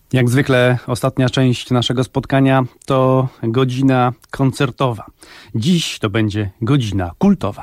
Jak zwykle ostatnia część naszego spotkania to godzina koncertowa. Dziś to będzie godzina kultowa.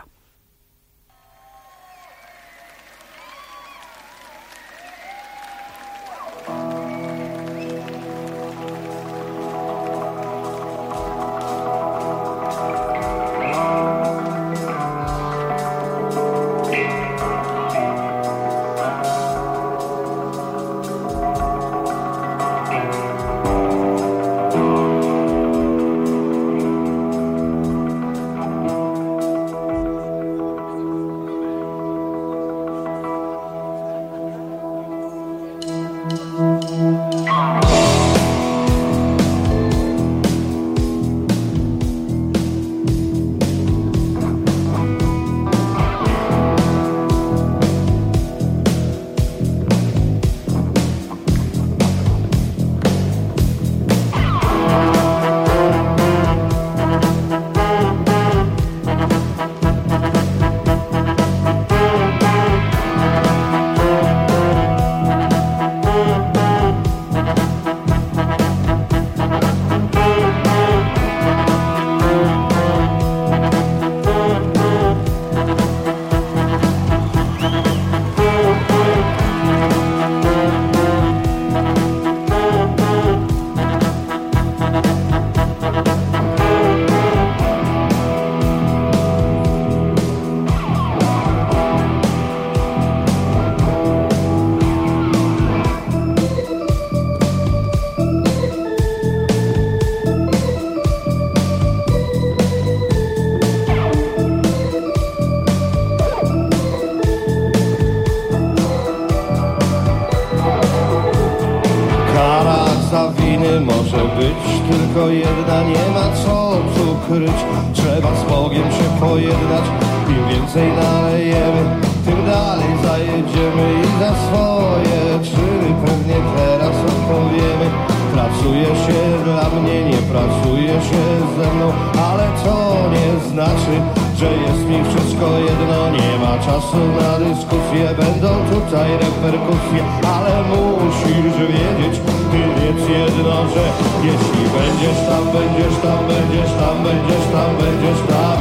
Może być tylko jedna, nie ma co ukryć. Trzeba z Bogiem się pojednać. Im więcej nalejemy, tym dalej zajedziemy. I za swoje czyny pewnie teraz odpowiemy. Pracuje się dla mnie, nie pracuje się ze mną, ale to nie znaczy, że jest mi wszystko jedno. Nie ma czasu na dyskusję, będą tutaj reperkusje, ale musisz wiedzieć, ty wiedz jedno, że jeśli będziesz tam, będziesz tam, będziesz tam, będziesz tam, będziesz tam,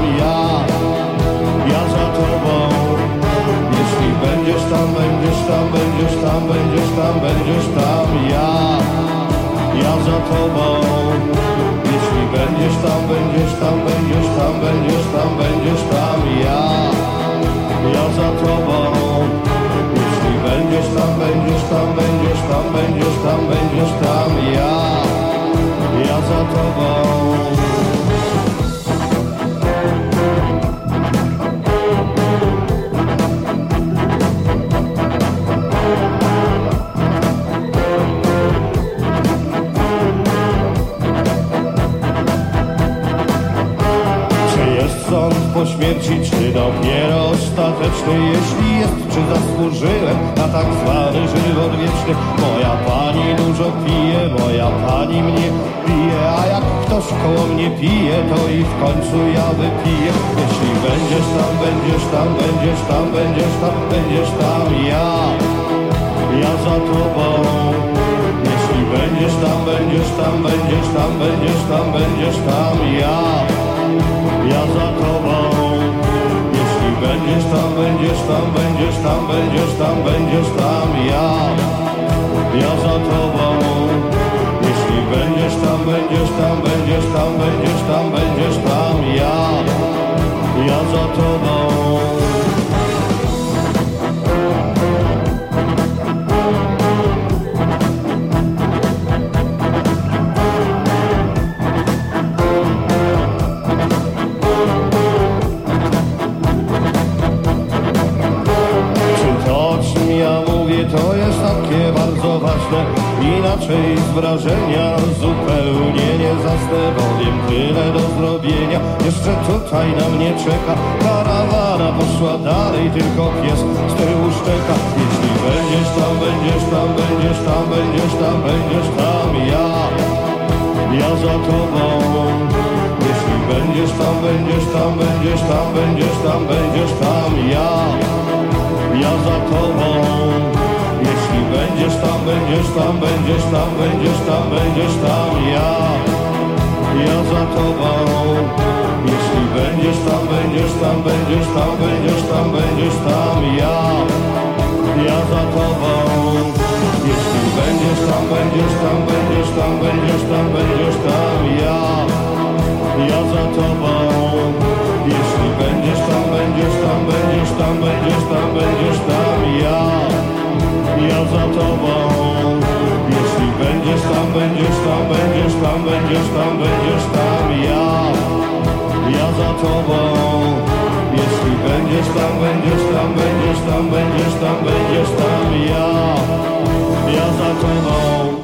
ja za tobą. Jeśli będziesz tam, będziesz tam, będziesz tam, będziesz tam, będziesz tam, ja za tobą. Jeśli będziesz tam, będziesz tam, będziesz tam, będziesz tam, będziesz tam, ja za tobą. Jeśli będziesz tam, będziesz tam, będziesz tam, będziesz tam, będziesz tam, ja za tobą. Po śmierci, czy dopiero ostateczny? Jeśli jest, czy zasłużyłem na tak zwany żywot wieczny? Moja pani dużo pije, moja pani mnie bije, a jak ktoś koło mnie pije, to i w końcu ja wypiję. Jeśli będziesz tam, będziesz tam, będziesz tam, będziesz tam, będziesz tam, ja za tobą. Jeśli będziesz tam, będziesz tam, będziesz tam, będziesz tam, będziesz tam, ja za tobą. Jeśli będziesz tam, będziesz tam, będziesz tam, będziesz tam, będziesz tam, ja za tobą. Jeśli będziesz tam, będziesz tam, będziesz tam, będziesz tam, będziesz tam, ja za tobą. To jest takie bardzo ważne, inaczej z wrażenia zupełnie nie zasnę, bo wiem tyle do zrobienia. Jeszcze tutaj na mnie czeka karawana, poszła dalej, tylko pies z tyłu szczeka. Jeśli będziesz tam, będziesz tam, będziesz tam, będziesz tam, będziesz tam, ja za tobą. Jeśli będziesz tam, będziesz tam, będziesz tam, będziesz tam, będziesz tam, ja za tobą. Jeśli będziesz tam, będziesz będziesz tam, będziesz tam, będziesz tam, będziesz tam, ja za tobą. Jeśli będziesz tam, będziesz tam, będziesz tam, będziesz tam, będziesz tam, ja za tobą. Jeśli będziesz tam, będziesz tam, będziesz tam, będziesz tam, będziesz tam, ja za tobą. Jeśli będziesz tam, będziesz tam, będziesz tam, będziesz tam, będziesz tam, ja za tobą. Jeśli będziesz tam, będziesz tam, będziesz tam, będziesz tam, będziesz tam, ja za tobą. Jeśli będziesz tam, będziesz tam, będziesz tam, będziesz tam, będziesz tam, ja za tobą.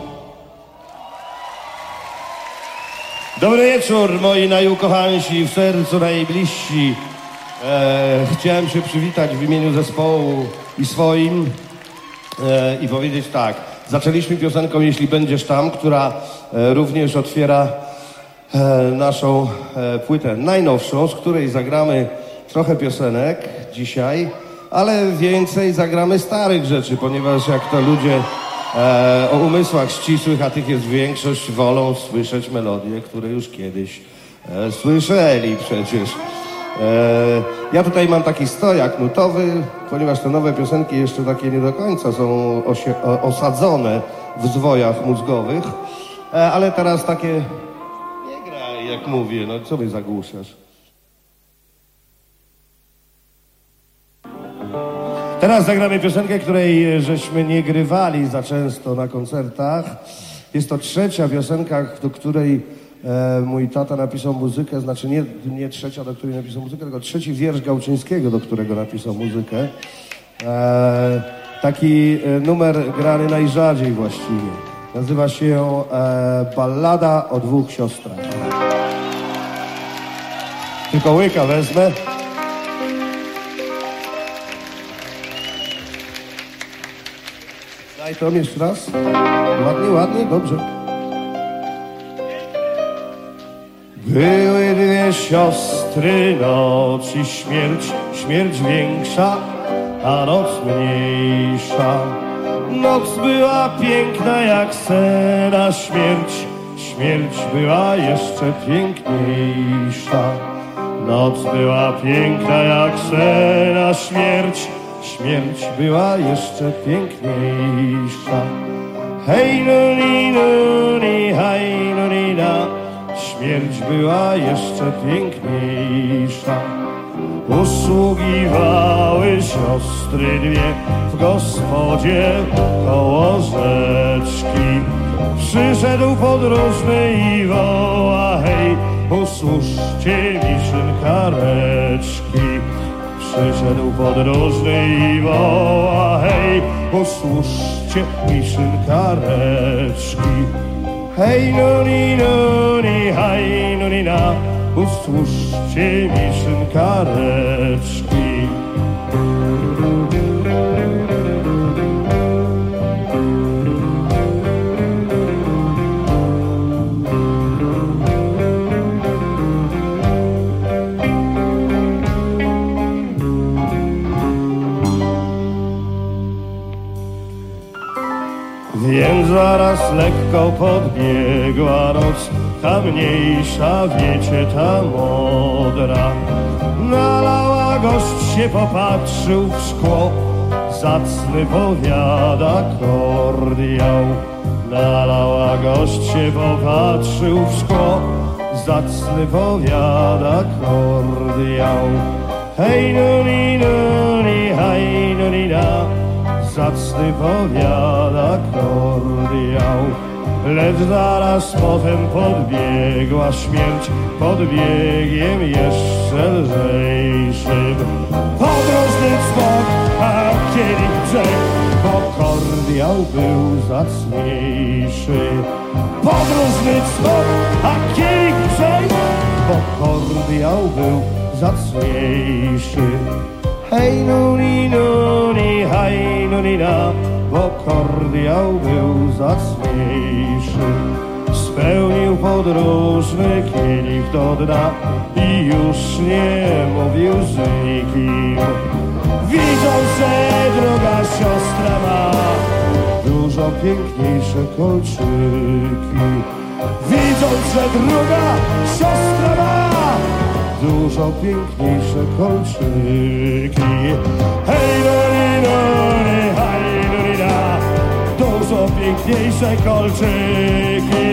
Dobry wieczór, moi najukochańsi, w sercu najbliżsi. Chciałem się przywitać w imieniu zespołu i swoim i powiedzieć tak. Zaczęliśmy piosenką Jeśli będziesz tam, która również otwiera naszą płytę najnowszą, z której zagramy trochę piosenek dzisiaj, ale więcej zagramy starych rzeczy, ponieważ jak to ludzie o umysłach ścisłych, a tych jest większość, wolą słyszeć melodie, które już kiedyś słyszeli przecież. Ja tutaj mam taki stojak nutowy, ponieważ te nowe piosenki jeszcze takie nie do końca są osadzone w zwojach mózgowych, ale teraz takie nie graj, jak mówię, no co mnie zagłuszasz? Teraz zagramy piosenkę, której żeśmy nie grywali za często na koncertach. Jest to trzecia piosenka, do której mój tata napisał muzykę, znaczy nie trzecia, do której napisał muzykę, tylko trzeci wiersz Gałczyńskiego, do którego napisał muzykę. Taki numer grany najrzadziej właściwie. Nazywa się Ballada o dwóch siostrach. Tylko łyka wezmę. Daj to jeszcze raz. Ładnie, ładnie, dobrze. Były dwie siostry, noc i śmierć, śmierć większa, a noc mniejsza. Noc była piękna jak sen, a śmierć była jeszcze piękniejsza. Noc była piękna jak sen, a śmierć była jeszcze piękniejsza. Hej nuni nuni, hej nuni na. Śmierć była jeszcze piękniejsza. Usługiwały siostry dwie w gospodzie koło rzeczki. Przyszedł podróżny i woła: hej, usłużcie mi szynkareczki. Przyszedł podróżny i woła: hej, usłużcie mi szynkareczki. Hej nuni nuni, hej nuni na, usłużcie mi szynkareczki. Więc zaraz lekko podbiegła noc, ta mniejsza, wiecie, ta modra. Nalała, gość się popatrzył w szkło, zacny powiada kordiał. Nalała, gość się popatrzył w szkło, zacny powiada kordiał. Hej nuni nuni, hej nuni na. Zacny powiada kordiał. Lecz zaraz potem podbiegła śmierć, podbiegiem jeszcze lżejszym. Podróżny dzwon, a kielich brzeg, bo kordiał był zacniejszy. Podróżny dzwon, a kielich brzeg, bo kordiał był zacniejszy. Hej nuni nuni, hej nuni na, bo kordiał był zacniejszy. Spełnił podróżny kielich do dna i już nie mówił z nikim. Widzą, że druga siostra ma dużo piękniejsze kolczyki. Widząc, że druga siostra ma dużo piękniejsze kolczyki. Hej, lori, haj, lorida, dużo piękniejsze kolczyki.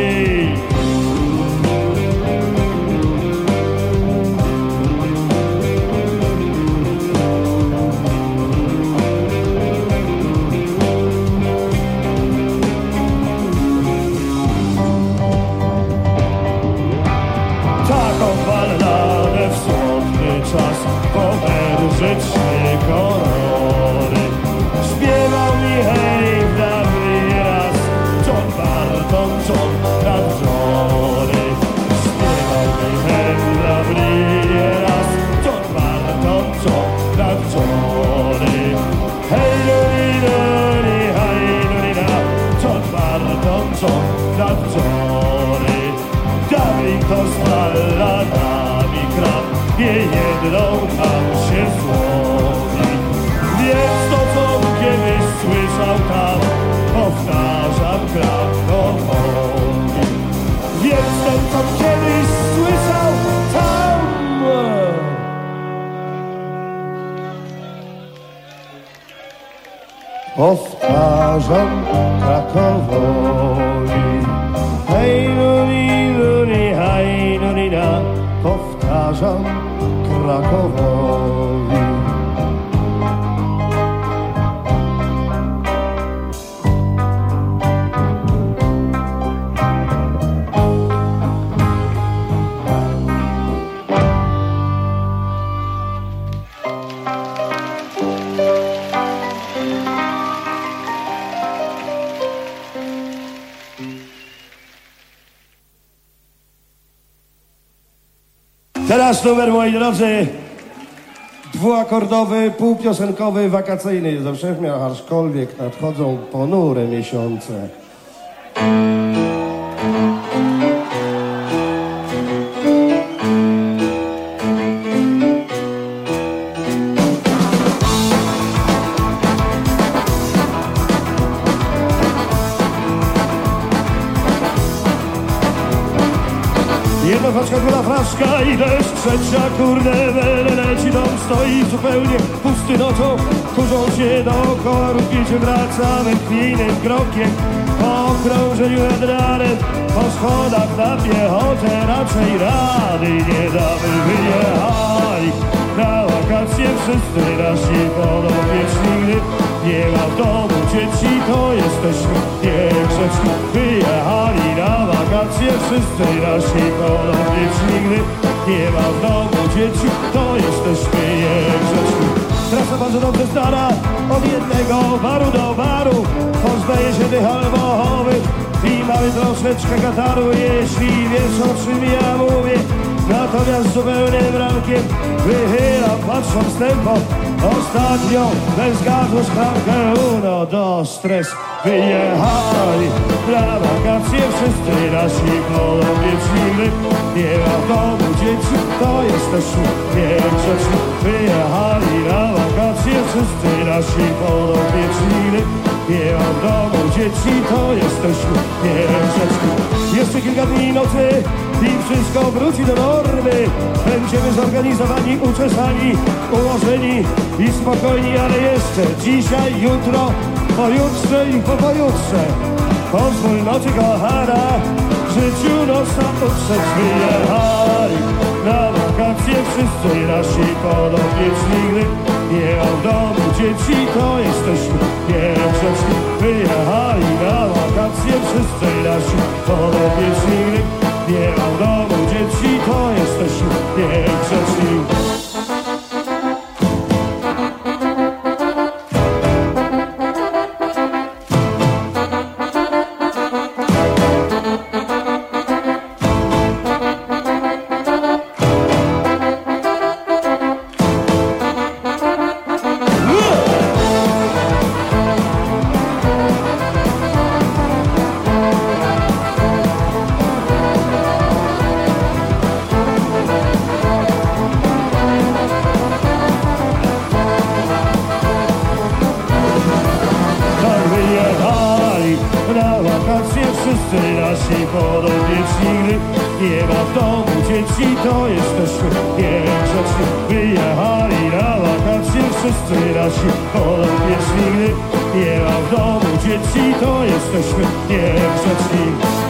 Pomerżyczny korory śpiewał mi hej w dawny raz John Barton, John Radżory. Śpiewał mi hej w dawny raz John Barton, John Radżory. Hej luri, hej lurina, John Barton, John Radżory. Dublin to z balladami kram, nie jedną tam się złowi. Więc to, co kiedyś słyszał tam, powtarzam Krakowowi. Więc to, co kiedyś słyszał tam, powtarzam Krakowowi. Hej, luni, luni, haj, lunina, powtarzam Krakowowi. Teraz numer, moi drodzy, dwuakordowy, półpiosenkowy, wakacyjny. Zawsze aczkolwiek nadchodzą ponure miesiące. Jedna paczka, druga fraszka i deszcz, trzecia kurde leci, dom stoi zupełnie pusty nocą. Kurzą się dookoła, równicie wracamy chwiejnym krokiem. Po okrążeniu nad ranem, po schodach na piechotę raczej rady nie damy. Wyjechali na wakacje wszyscy nasi podopieczni, gdy nie ma w domu dzieci, to jesteśmy niegrzeczni. Wyjechali na wakacje wszyscy nasi podopieczni, gdy nie ma w domu dzieci, to jesteśmy niegrzeczni. Trasa bardzo dobrze znana, od jednego baru do baru, pozdaje się tych alkoholowych i mamy troszeczkę kataru, jeśli wiesz, o czym ja mówię. Natomiast zupełnym rankiem wychylam, patrząc tempo. Ostatnio bez gazu szklankę uno do stres. Wyjechali na wakacje wszyscy nasi podopieczni, gdy nie ma w domu dzieci, to jesteśmy niegrzeczni. Wyjechali na wakacje wszyscy nasi podopieczni, gdy nie ma w domu dzieci, to jesteśmy niegrzeczni. Jeszcze kilka dni nocy i wszystko wróci do normy. Będziemy zorganizowani, uczesani, ułożeni i spokojni, ale jeszcze dzisiaj, jutro, pojutrze i po pojutrze. Pozwól nocy kochana, w życiu noc nam utrzeć. Wyjechali na wakacje wszyscy nasi podopieczni, gdy nie ma w domu dzieci, to jesteśmy niegrzeczni. Wyjechali na wakacje wszyscy nasi podopieczni, gdy nie ma w domu dzieci, to jesteśmy niegrzeczni. nasi podobnie ci, gdy nie ma w domu dzieci, to jesteśmy niegrzeczni. Wyjechali na wakacje wszyscy nasi podobnie ci, gdy nie ma w domu dzieci, to jesteśmy niegrzeczni.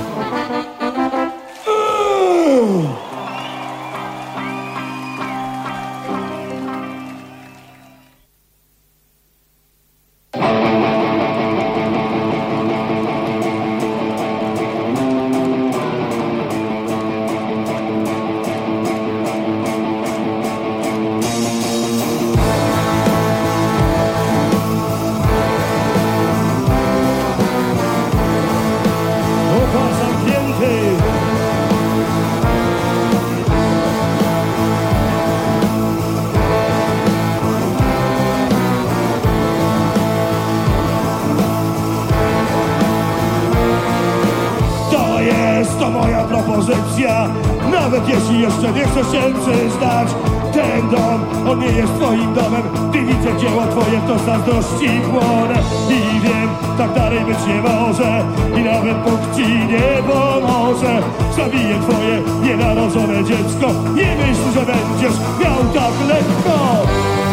To moja propozycja, nawet jeśli jeszcze nie chcesz się przyznać. Ten dom, on nie jest twoim domem. Gdy widzę dzieło twoje, to zazdrości płonę. I wiem, tak dalej być nie może. I nawet Bóg ci nie pomoże. Zabiję twoje nienarodzone dziecko. Nie myśl, że będziesz miał tak lekko.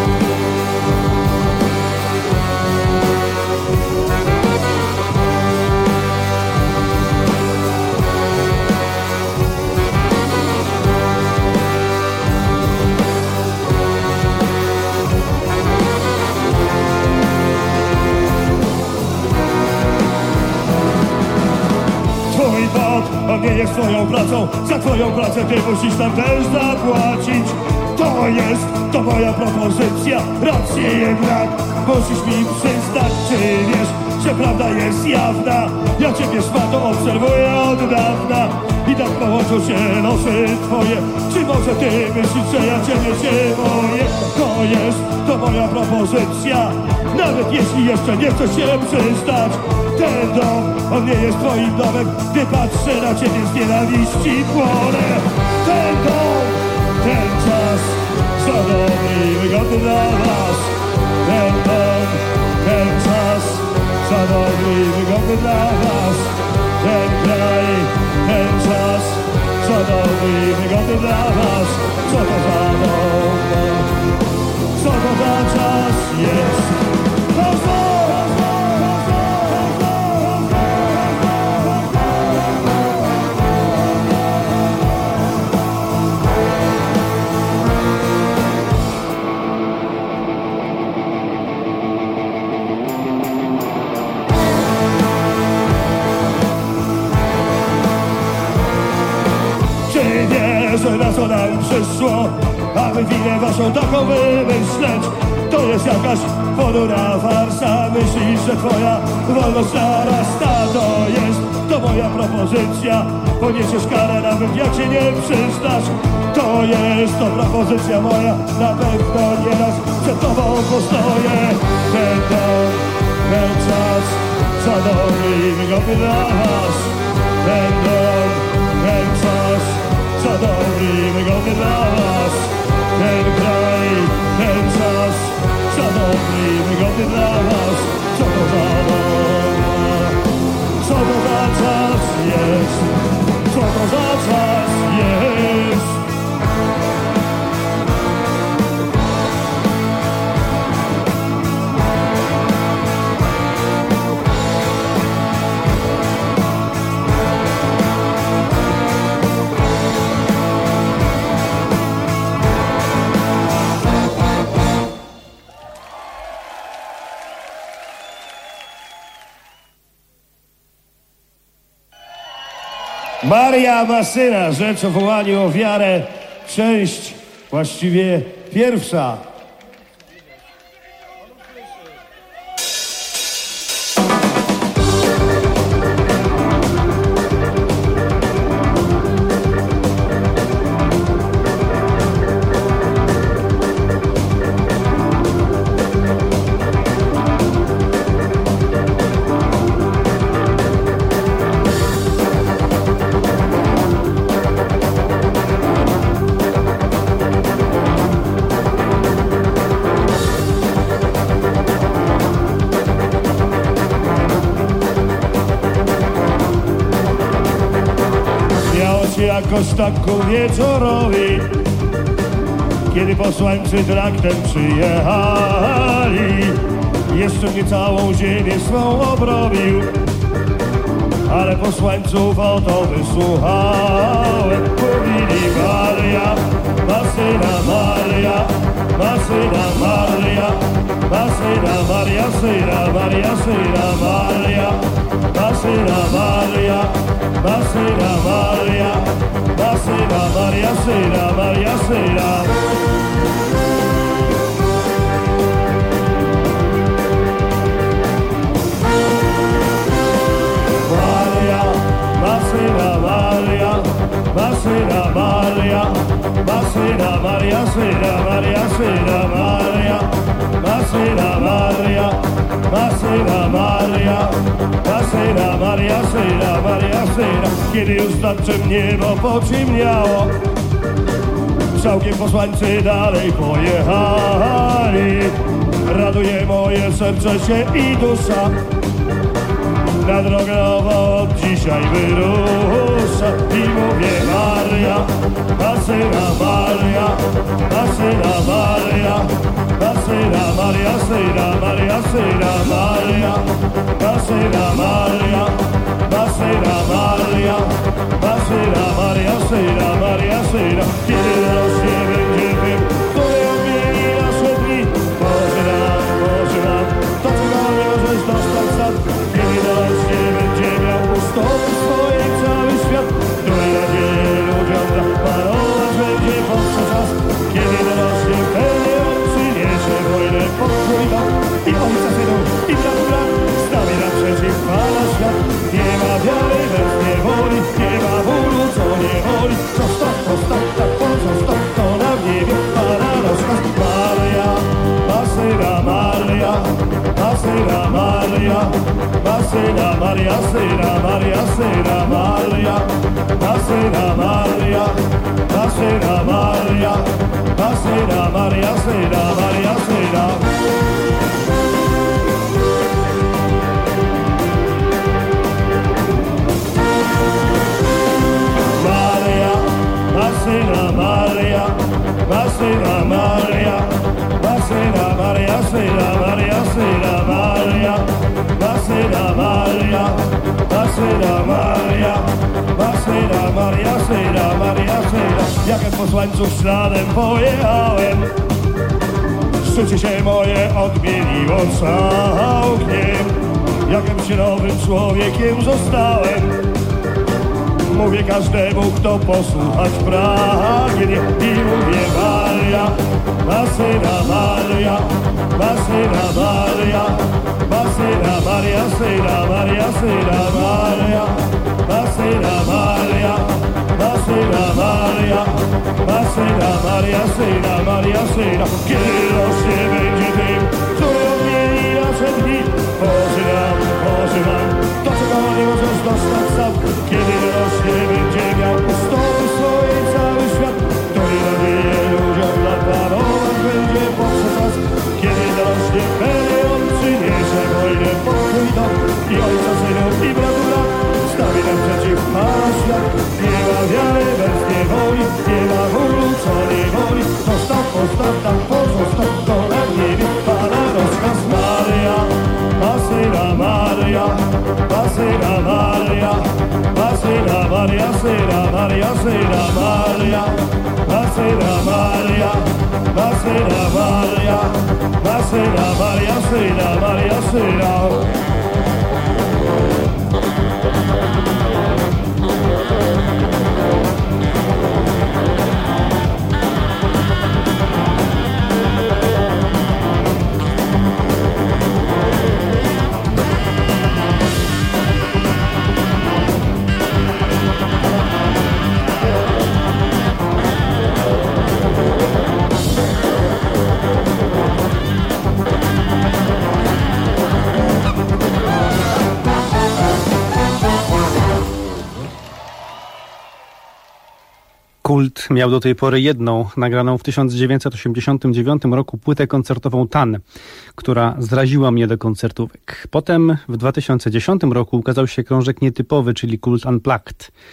On nie jest twoją pracą, za twoją pracę ty musisz nam też zapłacić. To moja propozycja, rację jednak musisz mi przyznać. Czy wiesz, że prawda jest jawna? Ja ciebie szmato obserwuję od dawna. I tak połączą się losy twoje. Czy może ty myślisz, że ja ciebie się boję? To moja propozycja, nawet jeśli jeszcze nie chcesz się przyznać. Ten dom, on nie jest twoim domem. Gdy patrzę na ciebie z nienawiści płonę. Ten dom, ten czas, za dobry i wygodny dla was. Ten dom, ten czas, za dobry i wygodny dla was. Ten kraj, ten czas, za dobry i wygodny dla was. Co to za dom, co to za czas jest? Że na co nam przyszło, aby winę waszą taką wymyśleć. To jest jakaś ponura farsa. Myślisz, że twoja wolność narasta. To moja propozycja. Poniesiesz karę nawet jak się nie przyznasz. To propozycja moja. Na pewno nieraz przed tobą postoję. Ten dom, ten czas, za dobry i wygodny dla was. Ten dom, ten czas, za dobry i wygodny dla was. Ten kraj, ten czas, za dobry i wygodny dla was. Co to za dom? Co to za czas jest? Co to za czas jest? Maria Masyna, rzecz o wołaniu o wiarę, część właściwie pierwsza. się jakoś tak ku wieczorowi, kiedy posłańcy traktem przyjechali. Jeszcze mnie całą ziemię swą obrobił, ale posłańców oto wysłuchałem. Mówili Maria, ma syna Maria, ma syna Maria, ma syna Maria, syna Maria, syna Maria, ma syna Maria, ma syna Maria, ma syna Maria, syna Maria, syna. Masyna Maria, Masyna Maria, Masyna Maria, Syna Maria, Syna Maria, Masyna Maria, Masyna Maria, Masyna Maria, Syna Maria, Syna. Kiedy już nad czym niebo pociemniało, całkiem posłańcy dalej pojechali. Raduje moje serce się i dusza, na drogę nową od dzisiaj wyrusza. I mówię Maria, Masyna Maria, Masyna Maria, Masyna Maria, Syna Maria, Syna Maria, Masyna Maria, Masyna Maria, Masyna Maria, Syna Maria, Syna. Kiedy rośnie będzie tym, który odmieni nasze dni, Boże nam, to czego nie możesz dostać sam. Kiedy rośnie będzie miał u stóp swojej cały świat, który nadzieję ludziom da, parować będzie powszy czas. Kiedy dorośnie wtedy on przyniesie wojnę, pokój dom i ojca synu i bratu brat stawi naprzeciw Pana świat. Nie ma wiary bez niewoli, nie ma bólu co nie woli, co stop, tak pozostop, to na niebie Pana rozkaz. Maria, Masyna Maria, Masyna Maria, Masyna Maria, Syna Maria, Syna Maria, Masyna Maria, Masyna Maria, Masyna Maria, Syna Maria, Syna. Maria, Masyna Maria, Masyna Maria, Masyna Maria, Syna Maria, Syna Maria, Masyna Maria, Masyna Maria, Masyna Maria, Syna Maria, Syna. Jakem posłańców śladem pojechałem, życie się moje odmieniło całkiem. Jakem się nowym człowiekiem zostałem, mówię każdemu, kto posłuchać pragnie. I mówię Maria, Masyna Maria, Masyna Maria, Masyna Maria, Syna Maria, Syna Maria, Masyna Maria, Masyna Maria, Masyna Maria, Syna Maria, Syna. Kiedy rośnie będzie tym, który odmieni nasze dni, Boże nam, to czego nie możesz dostać sam. Kiedy rośnie będzie miał u stóp swojej cały świat, który nadzieję ludziom lat parować będzie powszy czas. Kiedy rośnie wtedy on przyniesie wojnę, pokój dom i ojca synu i bratu brat stawi naprzeciw Pana świat. Nie ma wiary bez niewoli, nie ma bólu co nie woli, zostaw, tak pozostał, to na niebie Pana rozkaz. Maria, Masyna Maria, Masyna Maria, Masyna Maria, Syna Maria, Syna Maria, Masyna Maria, Masyna Maria, Masyna Maria, Syna Maria, Syna. Kult miał do tej pory jedną, nagraną w 1989 roku płytę koncertową Tan, która zraziła mnie do koncertówek. Potem w 2010 roku ukazał się krążek nietypowy, czyli Kult Unplugged.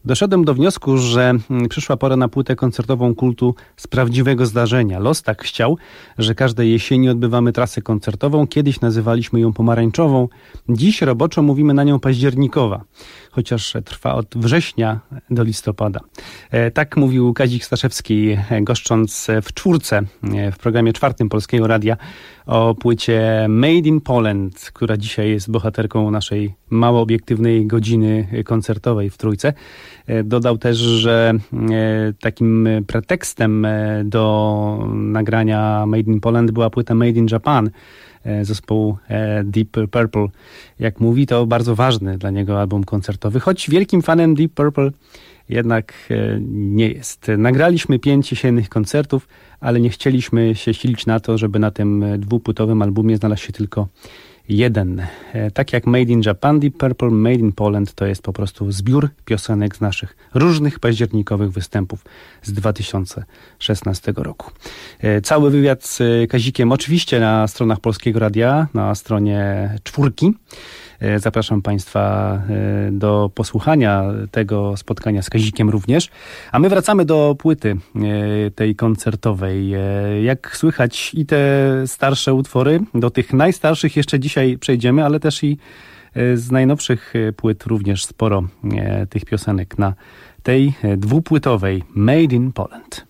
Doszedłem do wniosku, że przyszła pora na płytę koncertową kultu z prawdziwego zdarzenia. Los tak chciał, że każdej jesieni odbywamy trasę koncertową. Kiedyś nazywaliśmy ją pomarańczową. Dziś roboczo mówimy na nią październikowa, chociaż trwa od września do listopada. Tak mówił Kazik Staszewski, goszcząc w czwórce, w programie czwartym Polskiego Radia o płycie Made in Poland, która dzisiaj jest bohaterką naszej mało obiektywnej godziny koncertowej w Trójce. Dodał też, że takim pretekstem do nagrania Made in Poland była płyta Made in Japan zespołu Deep Purple. Jak mówi, to bardzo ważny dla niego album koncertowy, choć wielkim fanem Deep Purple jednak nie jest. Nagraliśmy 5 jesiennych koncertów, ale nie chcieliśmy się silić na to, żeby na tym dwupłytowym albumie znalazł się tylko jeden. Tak jak Made in Japan, Deep Purple, Made in Poland to jest po prostu zbiór piosenek z naszych różnych październikowych występów z 2016 roku. Cały wywiad z Kazikiem oczywiście na stronach Polskiego Radia, na stronie czwórki. Zapraszam Państwa do posłuchania tego spotkania z Kazikiem również. A my wracamy do płyty tej koncertowej. Jak słychać i te starsze utwory, do tych najstarszych jeszcze dzisiaj przejdziemy, ale też i z najnowszych płyt również sporo tych piosenek na tej dwupłytowej Made in Poland.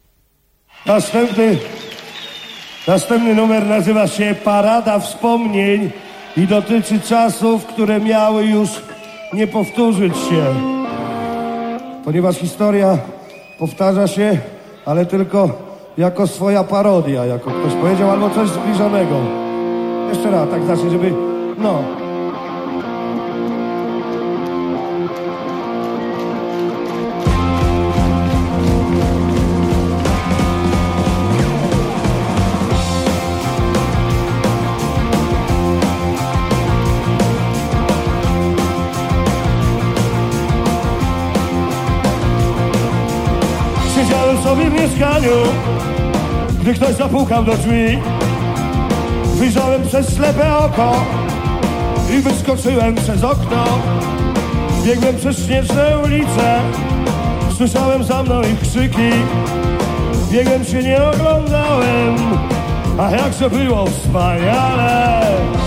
Następny numer nazywa się Parada Wspomnień i dotyczy czasów, które miały już nie powtórzyć się. Ponieważ historia powtarza się, ale tylko jako swoja parodia, jako ktoś powiedział, albo coś zbliżonego. Jeszcze raz, tak znaczy, żeby... no... Siedziałem sobie w mieszkaniu, gdy ktoś zapukał do drzwi. Wyjrzałem przez ślepe oko i wyskoczyłem przez okno. Biegłem przez śnieżne ulice, słyszałem za mną ich krzyki. Biegłem się, nie oglądałem, a jakże było wspaniale.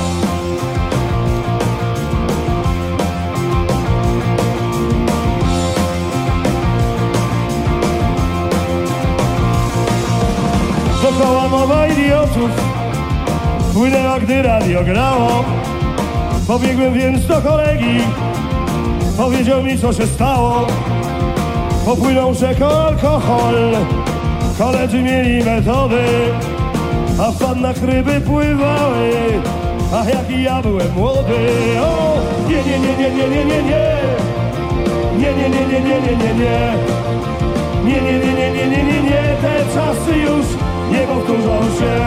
Dookoła mowa idiotów płynęła, gdy radio grało. Pobiegłem więc do kolegi, powiedział mi, co się stało. Popłynął rzeką alkohol, koledzy mieli metody, a w pannach ryby pływały, ach jaki ja byłem młody. O, nie, nie, nie, nie, nie, nie, nie, nie. Nie, nie, nie, nie, nie, nie, nie, nie. Nie, nie, nie, nie, nie, nie, nie, nie. Te czasy już nie powtórzą się.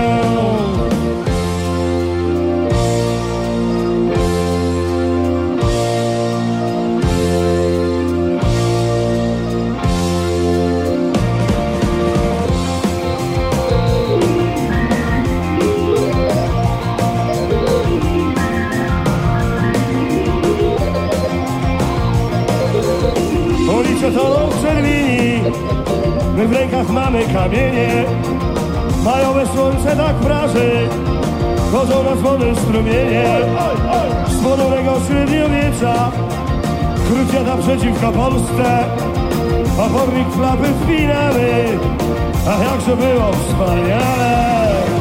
Ulice toną w czerwieni, my w rękach mamy kamienie. Majowe słońce tak praży, chodzą nas wodne strumienie. Z ponurego średniowiecza krucjata przeciwko Polsce, opornik flapy wpinamy, ach jakże było wspaniale.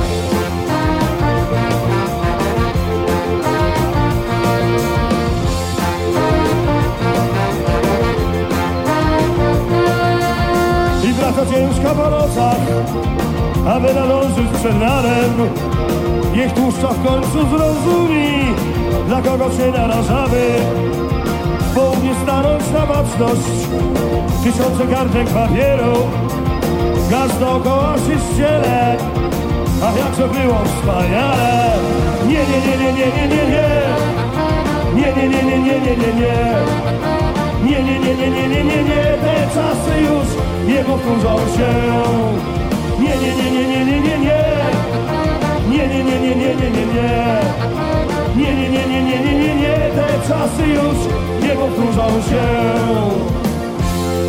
I praca ciężka po nocach, aby nadążyć przed ranem. Niech tłuszcza w końcu zrozumi, dla kogo się narażamy. W południe stanąć na baczność, tysiące kartek papieru. Gaz dookoła się ściele, ach jakże było wspaniale. Nie, nie, nie, nie, nie, nie, nie, nie. Nie, nie, nie, nie, nie, nie, nie, nie. Nie, nie, nie, nie, nie, nie, nie, nie. Te czasy już nie powtórzą się. Nie, nie, nie, nie, nie, nie, nie, nie. Nie, nie, nie, nie, nie, nie, nie, nie. Nie, nie, nie, nie, nie, nie, nie, nie. Te czasy już nie powtórzą się.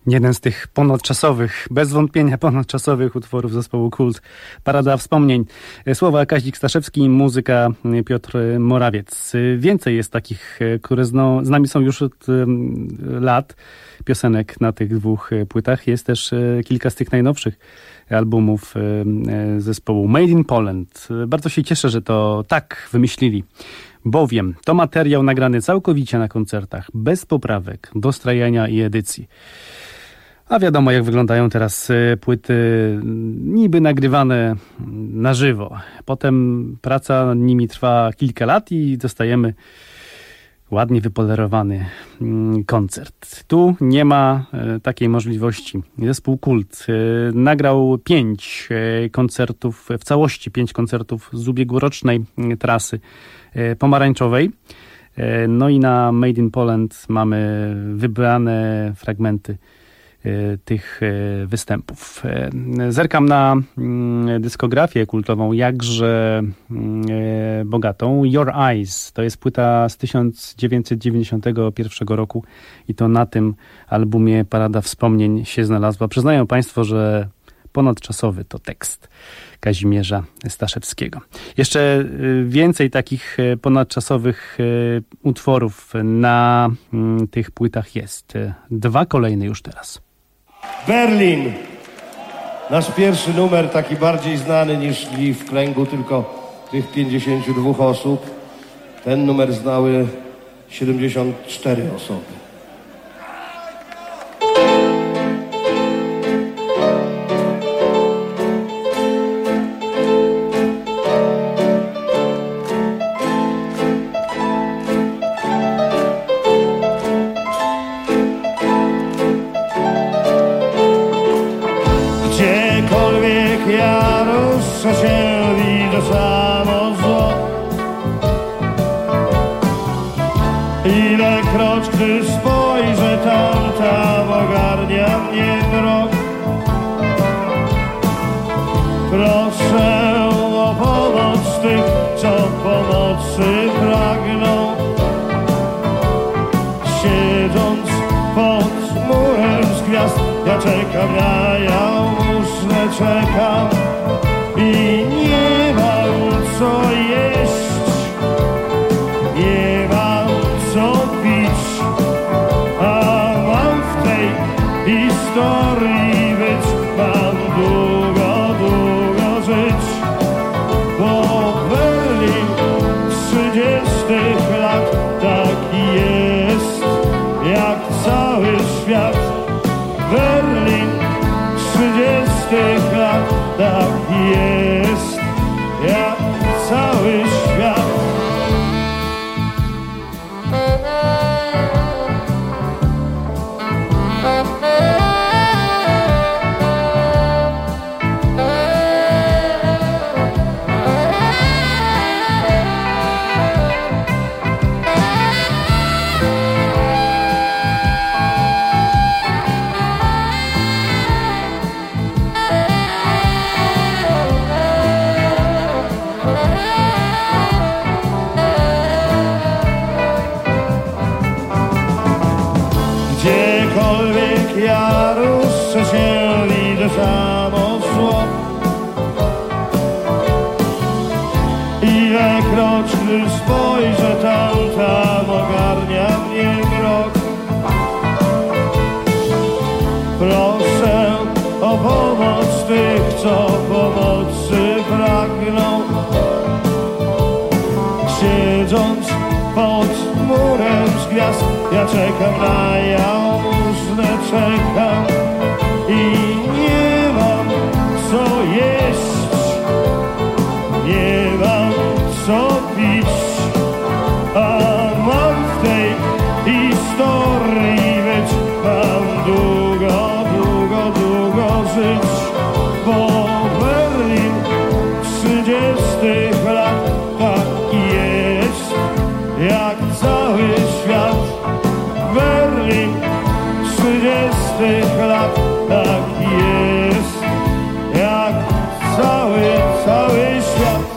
Jeden z tych ponadczasowych, bez wątpienia ponadczasowych utworów zespołu Kult. Parada wspomnień. Słowa Kazik Staszewski, muzyka Piotr Morawiec. Więcej jest takich, które z nami są już od lat, piosenek na tych dwóch płytach. Jest też kilka z tych najnowszych albumów zespołu Made in Poland. Bardzo się cieszę, że to tak wymyślili, bowiem to materiał nagrany całkowicie na koncertach, bez poprawek, dostrajania i edycji. A wiadomo, jak wyglądają teraz płyty niby nagrywane na żywo. Potem praca nad nimi trwa kilka lat i dostajemy ładnie wypolerowany koncert. Tu nie ma takiej możliwości. Zespół Kult nagrał 5 koncertów, w całości 5 koncertów z ubiegłorocznej trasy pomarańczowej. No i na Made in Poland mamy wybrane fragmenty tych występów. Zerkam na dyskografię kultową, jakże bogatą. Your Eyes to jest płyta z 1991 roku i to na tym albumie Parada Wspomnień się znalazła. Przyznają Państwo, że ponadczasowy to tekst Kazimierza Staszewskiego. Jeszcze więcej takich ponadczasowych utworów na tych płytach jest. 2 kolejne już teraz. Berlin. Nasz pierwszy numer, taki bardziej znany niż w kręgu tylko tych 52 osób. Ten numer znały 74 osoby. Ilekroć gdy spojrzę tam ogarnia mnie mrok. Proszę o pomoc tych, co pomocy pragną. Siedząc pod murem z gwiazd, ja czekam, ja jałmużnę czekam i nie mam co jeść. Nie mam co pić, a mam w tej historii być. Mam długo, długo żyć, bo Berlin 30 lat taki jest jak cały świat. Berlin 30 lat taki jest jak cały świat. Gdziekolwiek ja ruszę się, widzę samo zło. Ilekroć gdy spojrzę tam ogarnia mnie mrok. Proszę o pomoc tych, co pomocy pragną. Siedząc pod murem z gwiazd, ja czekam na jałmużnę, czekam i nie mam co jeść, nie mam co pić, a mam w tej historii być. Mam długo, długo, długo żyć, bo Berlin 30 lat taki jest jak cały świat. Berlin 30 lat tak jest jak cały świat.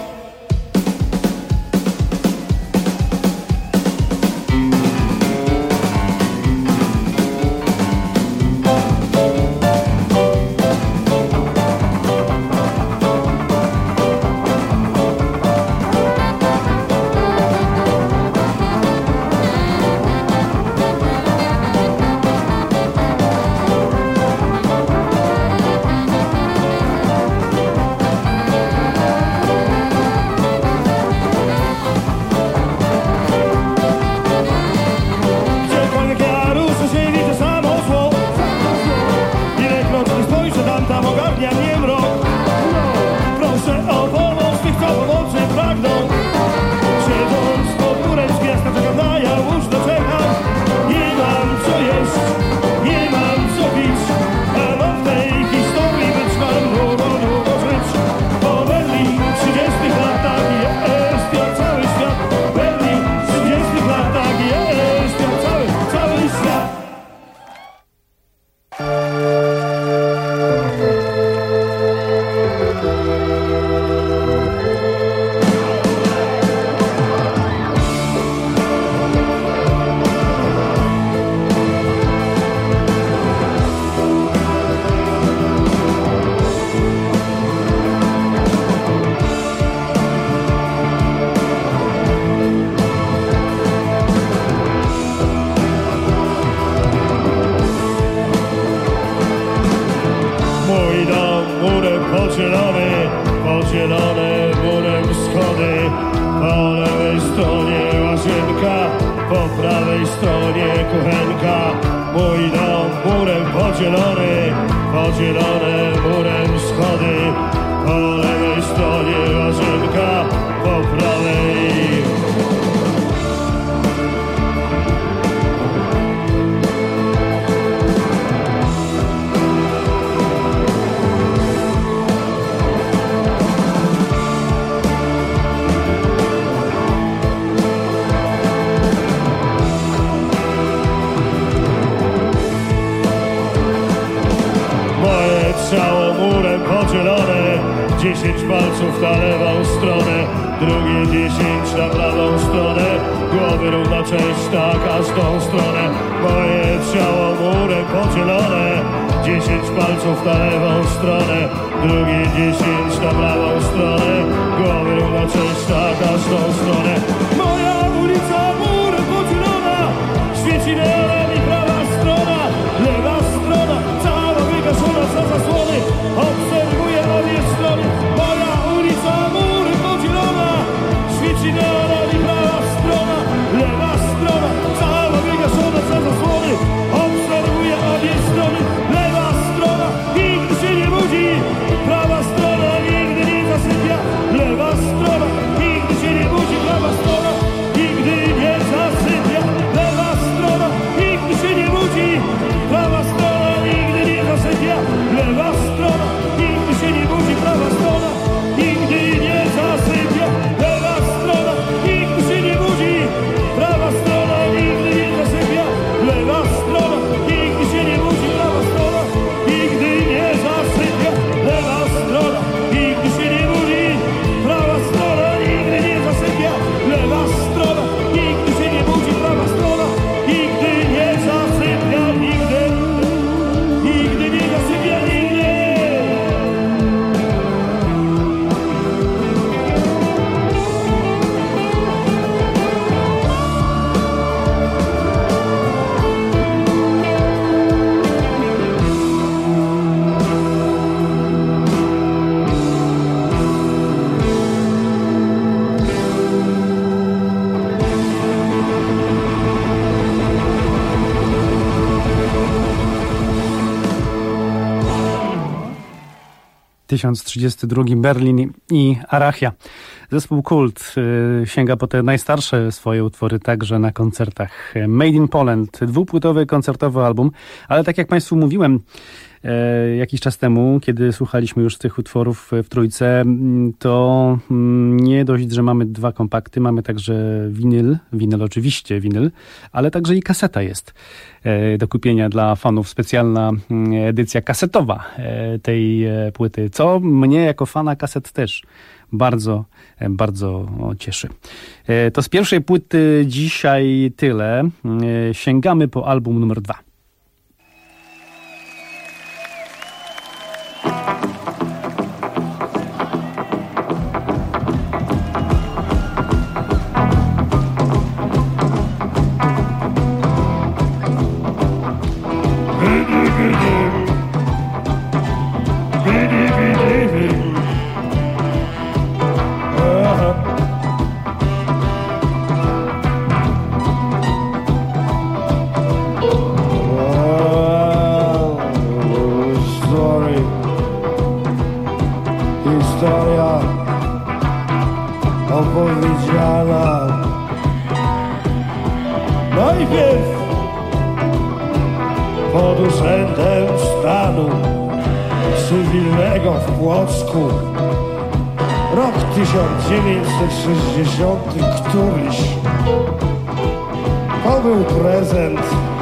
podzielone murem schody. Po lewej stronie łazienka, po prawej stronie kuchenka. Mój dom murem podzielony, podzielone murem schody. Po lewej stronie łazienka, po prawej. Ciało murem podzielone, 10 palców na lewą stronę, drugie 10 na prawą stronę, głowy równa część na każdą stronę. Moje ciało murem podzielone, 10 palców na lewą stronę, drugie 10 na prawą stronę, głowy równa część na każdą stronę. Moja ulica murem podzielona, świeci neonem i prawa strona, lewa strona cała wygaszona za zasłony, obserwuję obie strony. Moja ulica murem podzielona, świeci neonem i prawa strona, lewa strona cała wygaszona za zasłony, obserwuję obie strony. Lewa strona nigdy się nie budzi, prawa strona nigdy nie zasypia. Lewa strona nigdy się nie budzi, prawa strona nigdy nie zasypia. Lewa strona nigdy się nie budzi, prawa strona nigdy nie zasypia. Lewa strona nigdy się nie budzi, prawa strona nigdy nie zasypia. Lewa strona nigdy się nie budzi, prawa strona nigdy nie zasypia. Lewa strona nigdy się nie budzi, prawa strona nigdy nie zasypia. Lewa strona nigdy się nie budzi, prawa strona nigdy nie zasypia. Lewa strona nigdy się nie budzi, prawa strona nigdy nie zasypia. Nigdy, nigdy nie zasypia, nigdy. W 1032 Berlin i Arachia. Zespół Kult sięga po te najstarsze swoje utwory także na koncertach. Made in Poland, dwupłytowy koncertowy album, ale tak jak Państwu mówiłem jakiś czas temu, kiedy słuchaliśmy już tych utworów w trójce, to nie dość, że mamy 2 kompakty, mamy także winyl oczywiście, ale także i kaseta jest do kupienia dla fanów, specjalna edycja kasetowa tej płyty, co mnie jako fana kaset też bardzo, bardzo cieszy. To z pierwszej płyty dzisiaj tyle. Sięgamy po album numer 2. Historia opowiedziana najpierw pod urzędem stanu cywilnego w Płocku, rok 1960 któryś. To był prezent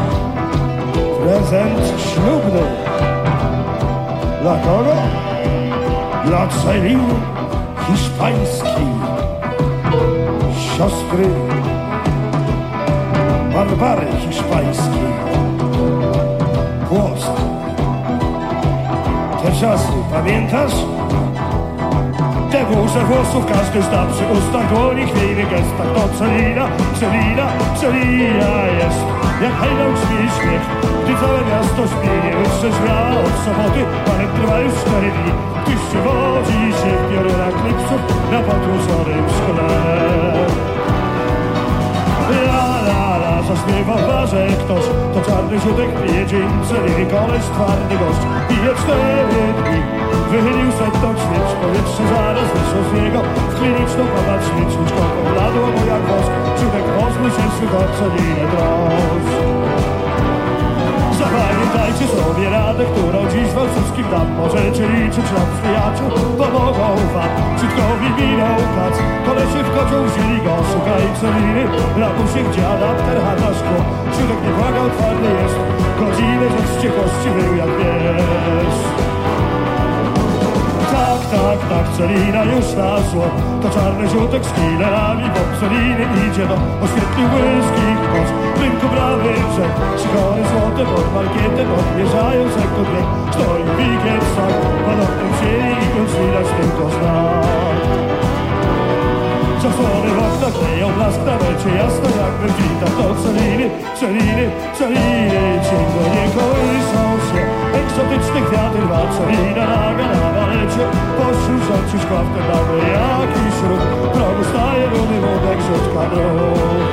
ślubny. Dla kogo? Dla Celin hiszpańskiej, siostry Barbary hiszpańskiej. Płock. Te czasy pamiętasz? Te burze włosów każdy zna przy ustach, dłoni, chwiejny gestach. To Celina jest jak hejnał śmiech. Gdy całe miasto śpi, nie wytrzeźwiała od soboty, balet trwa już 4 dni. Ktoś się wodzi się w piorunach klipsów na potłuczonym szkle. Zaśmiewa w barze ktoś, to czarny żółtek pije dzień, celiny koleś, twardy gość, pije 4 dni. Wychylił setną śmierć, powietrze zaraz wyszło z niego, w kliniczną padać śmierć, liczką bladło mu jak wosk, żółtek pozbył się swych odcelinę droż. Zapamiętajcie sobie radę, którą dziś wam wszystkim dam. Możecie liczyć na przyjaciół, pomogą wam. Czutkowi minął kac, kolesie w kocioł wzięli go. Szukaj celiny, labusie gdzie adapter, chata szkło. Żółtek nie błagał, twardy jest, godziny, że z ciekawości był jak wiesz. Tak, celina już na zło. To czarny żółtek z killerami, bo celiny idzie do oświetlił błyskich moc. W rynku brawy brzeg, szykory złote pod markietem, odmierzając jak to bieg. Stoi wikiet sam, panownym sieni i końc widać tylko znak. Zasłony w oknach kleją blask na mecie, jasno jakby wita to celiny, ciągle nie kołyszą się. Egzotyczny kwiaty dwa, celina naga na balecie. Pośród rządzi szkła w ten damy jakiś ruch. W progu staje rudy wódek, rzutka dróg.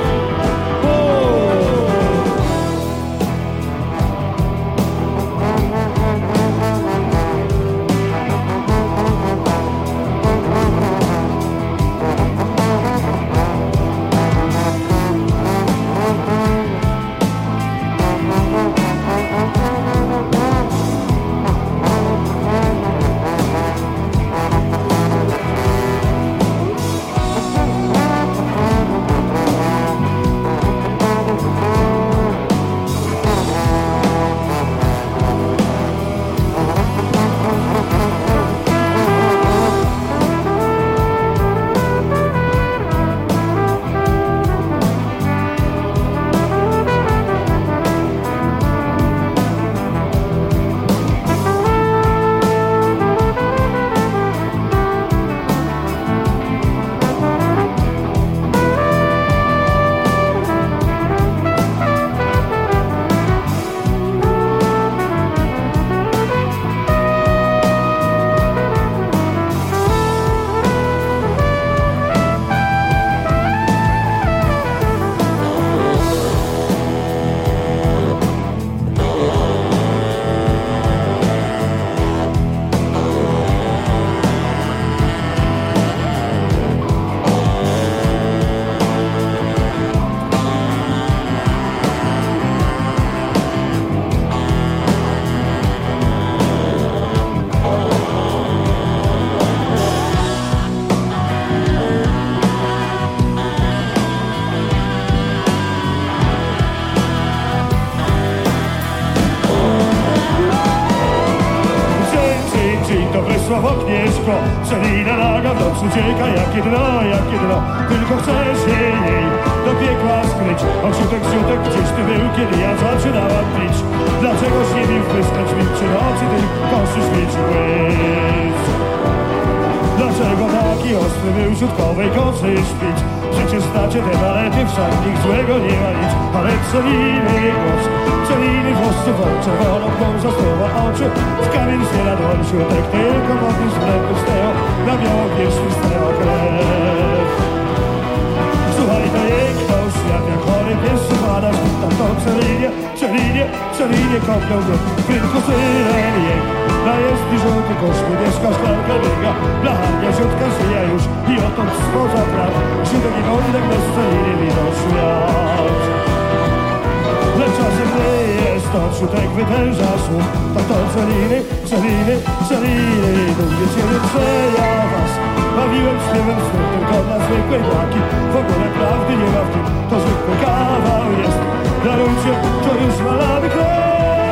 Słowo Agnieszko, celina naga w nocy ucieka, jakie dno, tylko chcesz jej do piekła skryć. Okrzutek, zjutek, gdzieś ty był, kiedy ja zaczynałam pić. Dlaczegoś nie mi wpryskać milczy nocy, ty koszysz mieć błysk. Dlaczego taki ostry był rzutkowej kocy śpić? Przecież znacie te balety, wszak nikt złego nie ma nic. Ale celiny głos, celiny włosów, czerwoną płą zasłowa oczy. W kamień zbiera dłoń środek, tylko wody z wleku steją, na białą piersi stała krew. Słuchaj, to jej ktoś, jak chory pies padasz, tam to celinie kopnął go w rynku syren jej. Na jest i żółty kosz, mieszka szklanka biega, blachania siotka żyja już i odtąd spoza praw. Żółtek i wątek bez celiny widzą świat. Lecz czasem nie jest to szutek wytęża słuch. To celiny, mówię cię, że ja was bawiłem śpiewem swym tylko dla zwykłej braki. W ogóle prawdy nie ma w tym, to zwykły kawał jest. Darujcie, to już malamy krew.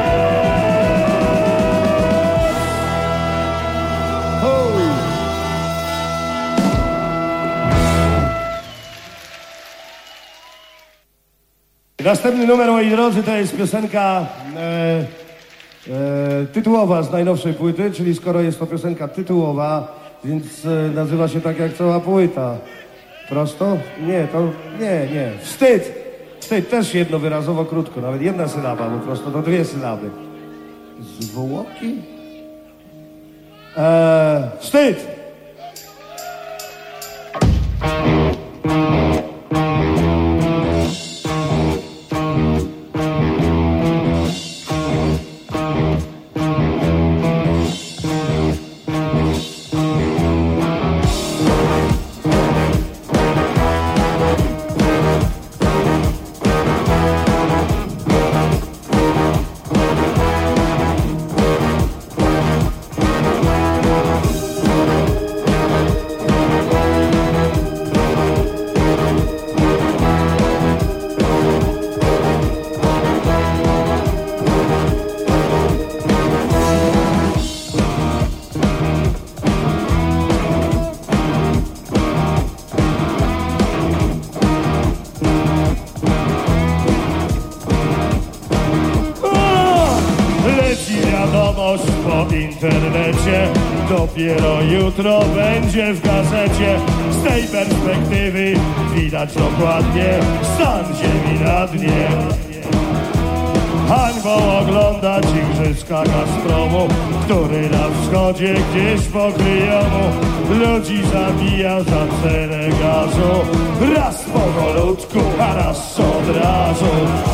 Następny numer, moi drodzy, to jest piosenka tytułowa z najnowszej płyty, czyli skoro jest to piosenka tytułowa, więc nazywa się tak jak cała płyta. Prosto? Nie, to nie. Wstyd! Wstyd też jednowyrazowo krótko, nawet jedna sylaba, po prostu to 2 sylaby. Zwłoki? Wstyd! Po internecie dopiero jutro będzie w gazecie. Z tej perspektywy widać dokładnie stan ziemi na dnie. Hańbą oglądać igrzyska Gazpromu, który na wschodzie gdzieś pokryjomu ludzi zabija za cenę gazu. Raz powolutku, a raz od razu.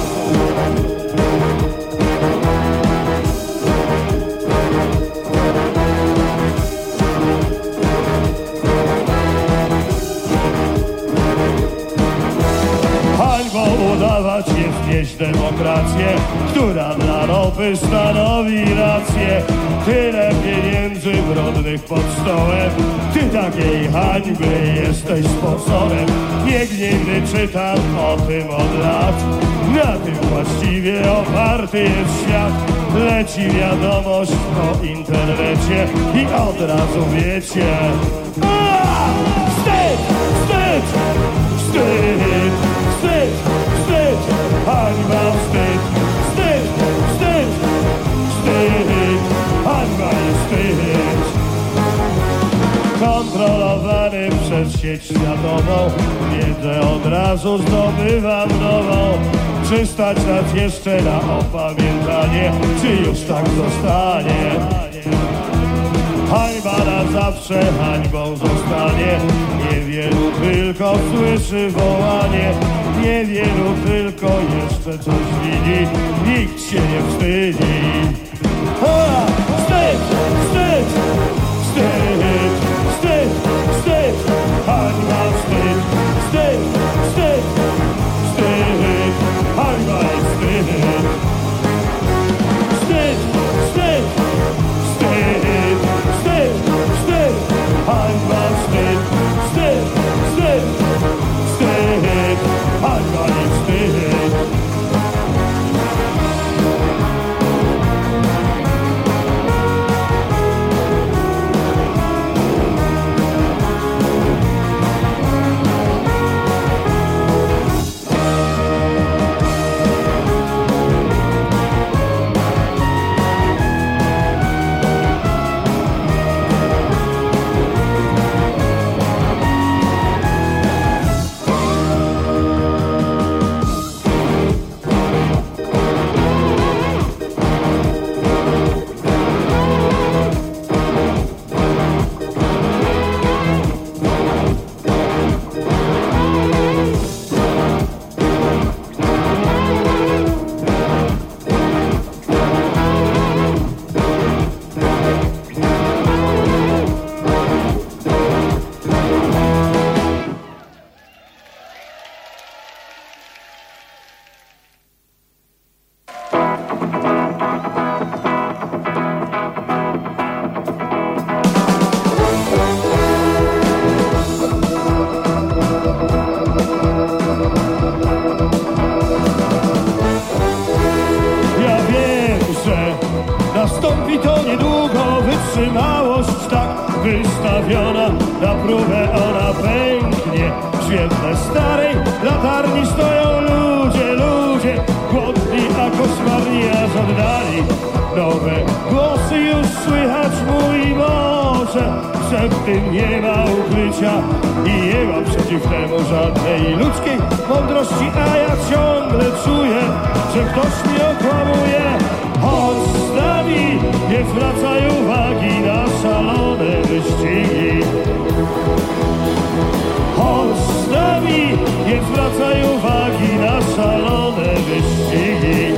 Udawać jest wieść demokrację, która dla ropy stanowi rację. Tyle pieniędzy brudnych pod stołem, ty takiej hańby jesteś sponsorem. Niegniewny czytam o tym od lat, na tym właściwie oparty jest świat. Leci wiadomość po internecie i od razu wiecie: wstyd, wstyd, wstyd, wstyd, wstyd, hańba, wstyd, wstyd, wstyd, wstyd, hańba i wstyd. Kontrolowany przez sieć światową wiedzę od razu zdobywam nową. Czy stać nas jeszcze na opamiętanie, czy już tak zostanie? Hańba na zawsze hańbą zostanie. Niewielu tylko słyszy wołanie, niewielu tylko jeszcze coś widzi, nikt się nie wstydzi. Wstyd, wstyd, wstyd, wstyd, wstyd, hańba, wstyd, wstyd, wstyd, wstyd, hańba i wstyd. Wstyd, wstyd, wstyd, wstyd, wstyd, hańba, wstyd, wstyd, wstyd, wstyd, hańba i wstyd. Nastąpi to niedługo, wytrzymałość tak wystawiona na próbę, ona pęknie. W świetle starej latarni stoją ludzie, ludzie głodni, a koszmarni aż oddali. Nowe głosy już słychać, mój Boże, przed tym nie ma ukrycia i nie ma przeciw temu żadnej ludzkiej mądrości, a ja ciągle czuję, że ktoś mnie okłamuje. Chodź z nami, nie zwracaj uwagi na szalone wyścigi. Chodź z nami, nie zwracaj uwagi na szalone wyścigi.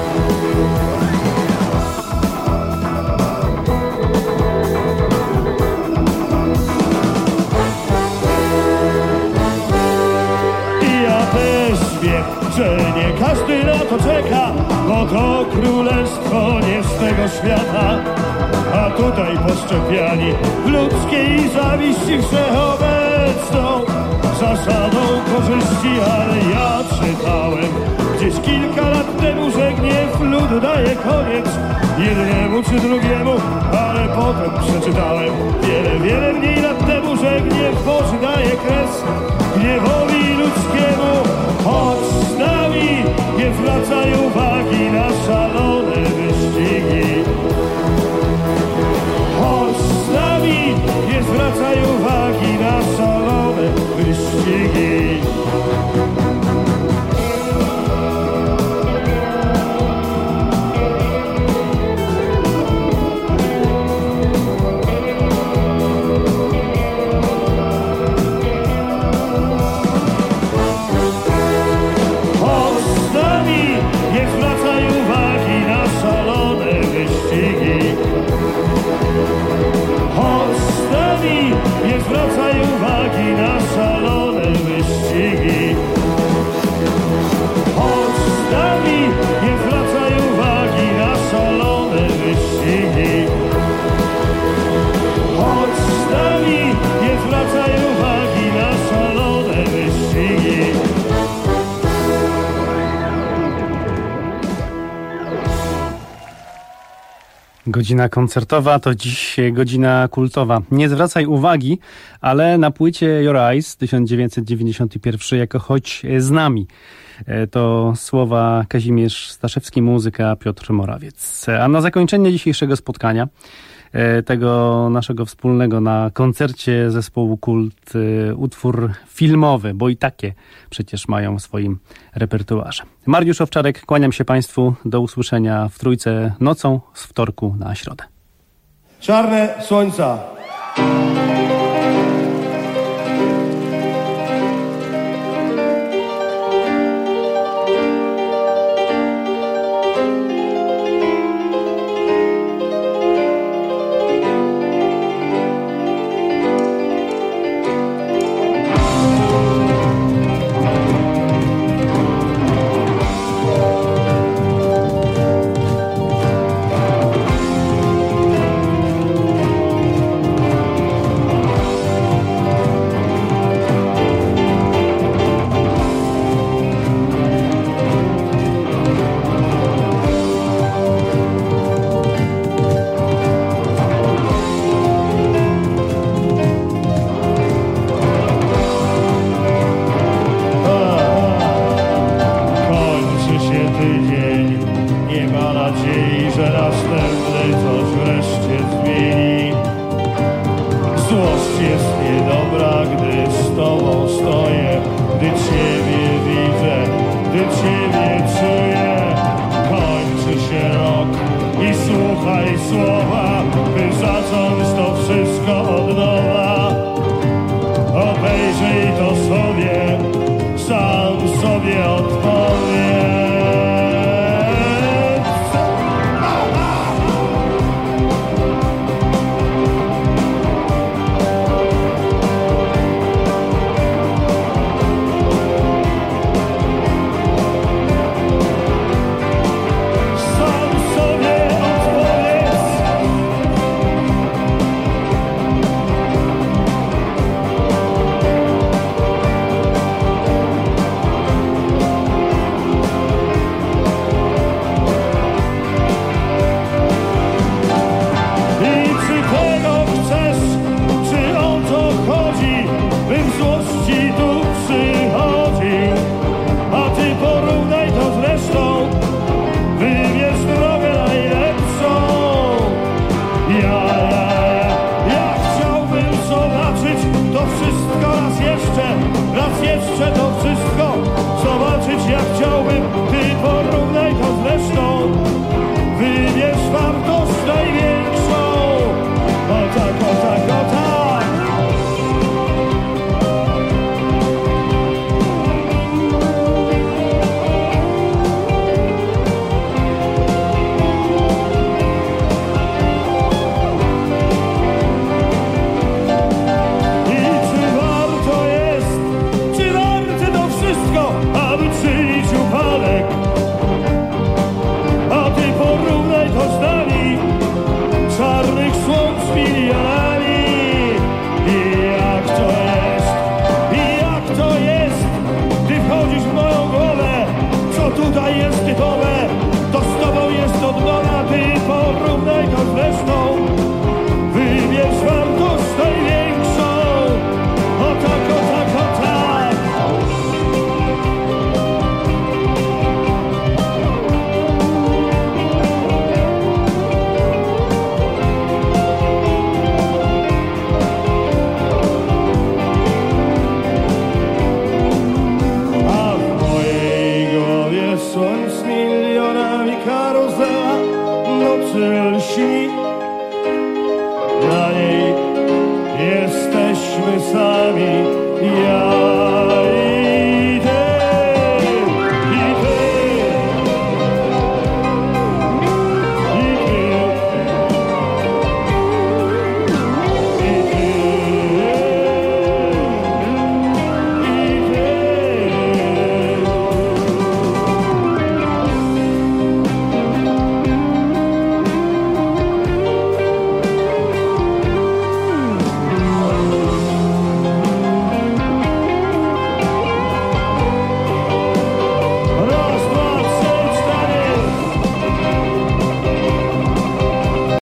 Wiem, że nie każdy na to czeka, bo to królestwo nie z tego świata. A tutaj poszczepiani w ludzkiej zawiści wszechobecną zasadą korzyści, ale ja czytałem gdzieś kilka lat temu, że gniew lud daje koniec jednemu czy drugiemu, ale potem przeczytałem wiele mniej lat temu, że gniew Boży daje kres gniewowi ludzkiemu. Chodź z nami, nie zwracaj uwagi na szalone wyścigi. Chodź z nami, nie zwracaj uwagi na szalone wyścigi. Nie zwracaj uwagi na szalone wyścigi. Chodź z nami, nie zwracaj uwagi na szalone wyścigi. Chodź z nami, nie zwracaj uwagi na szalone wyścigi. Godzina koncertowa to dziś godzina kultowa. Nie zwracaj uwagi, ale na płycie Your Eyes 1991 jako Chodź z nami. To słowa Kazimierz Staszewski, muzyka Piotr Morawiec. A na zakończenie dzisiejszego spotkania, tego naszego wspólnego na koncercie zespołu Kult, utwór filmowy, bo i takie przecież mają w swoim repertuarze. Mariusz Owczarek, kłaniam się Państwu, do usłyszenia w Trójce nocą z wtorku na środę. Czarne słońca. karuzela nocy lśni.